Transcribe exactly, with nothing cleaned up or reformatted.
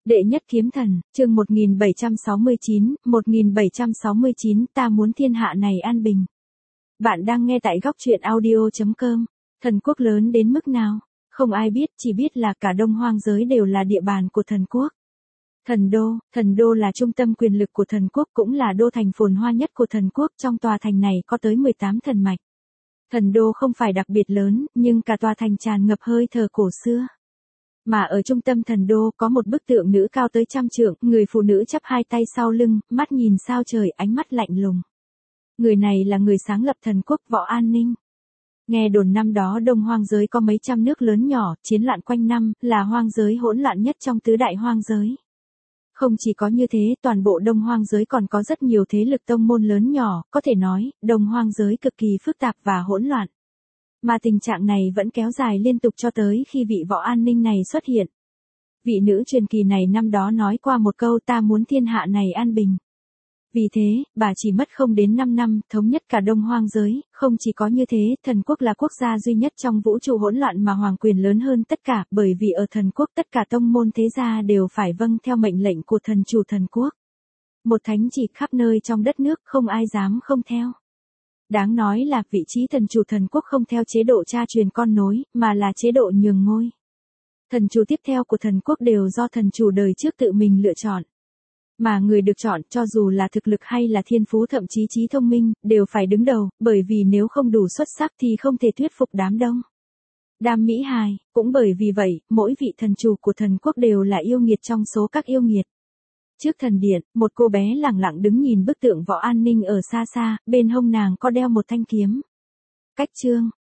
Đệ nhất kiếm thần, chương một nghìn bảy trăm sáu mươi chín, một nghìn bảy trăm sáu mươi chín ta muốn thiên hạ này an bình. Bạn đang nghe tại góc truyện audio chấm com. Thần quốc lớn đến mức nào? Không ai biết, chỉ biết là cả Đông Hoang giới đều là địa bàn của thần quốc. Thần đô, thần đô là trung tâm quyền lực của thần quốc, cũng là đô thành phồn hoa nhất của thần quốc. Trong tòa thành này có tới mười tám thần mạch. Thần đô không phải đặc biệt lớn, nhưng cả tòa thành tràn ngập hơi thở cổ xưa. Mà ở trung tâm thần đô có một bức tượng nữ cao tới trăm trượng, người phụ nữ chắp hai tay sau lưng, mắt nhìn sao trời, ánh mắt lạnh lùng. Người này là người sáng lập thần quốc Võ An Ninh. Nghe đồn năm đó Đông Hoang giới có mấy trăm nước lớn nhỏ, chiến loạn quanh năm, là hoang giới hỗn loạn nhất trong tứ đại hoang giới. Không chỉ có như thế, toàn bộ Đông Hoang giới còn có rất nhiều thế lực tông môn lớn nhỏ, có thể nói, Đông Hoang giới cực kỳ phức tạp và hỗn loạn. Mà tình trạng này vẫn kéo dài liên tục cho tới khi vị Võ An Ninh này xuất hiện. Vị nữ truyền kỳ này năm đó nói qua một câu, ta muốn thiên hạ này an bình. Vì thế, bà chỉ mất không đến năm năm, thống nhất cả Đông Hoang giới. Không chỉ có như thế, thần quốc là quốc gia duy nhất trong vũ trụ hỗn loạn mà hoàng quyền lớn hơn tất cả, bởi vì ở thần quốc tất cả tông môn thế gia đều phải vâng theo mệnh lệnh của thần chủ thần quốc. Một thánh chỉ khắp nơi trong đất nước, không ai dám không theo. Đáng nói là vị trí thần chủ thần quốc không theo chế độ cha truyền con nối, mà là chế độ nhường ngôi. Thần chủ tiếp theo của thần quốc đều do thần chủ đời trước tự mình lựa chọn. Mà người được chọn, cho dù là thực lực hay là thiên phú, thậm chí trí thông minh, đều phải đứng đầu, bởi vì nếu không đủ xuất sắc thì không thể thuyết phục đám đông. Đam mỹ hài, cũng bởi vì vậy, mỗi vị thần chủ của thần quốc đều là yêu nghiệt trong số các yêu nghiệt. Trước thần điện, một cô bé lẳng lặng đứng nhìn bức tượng Võ An Ninh ở xa xa, bên hông nàng có đeo một thanh kiếm. Cách chương,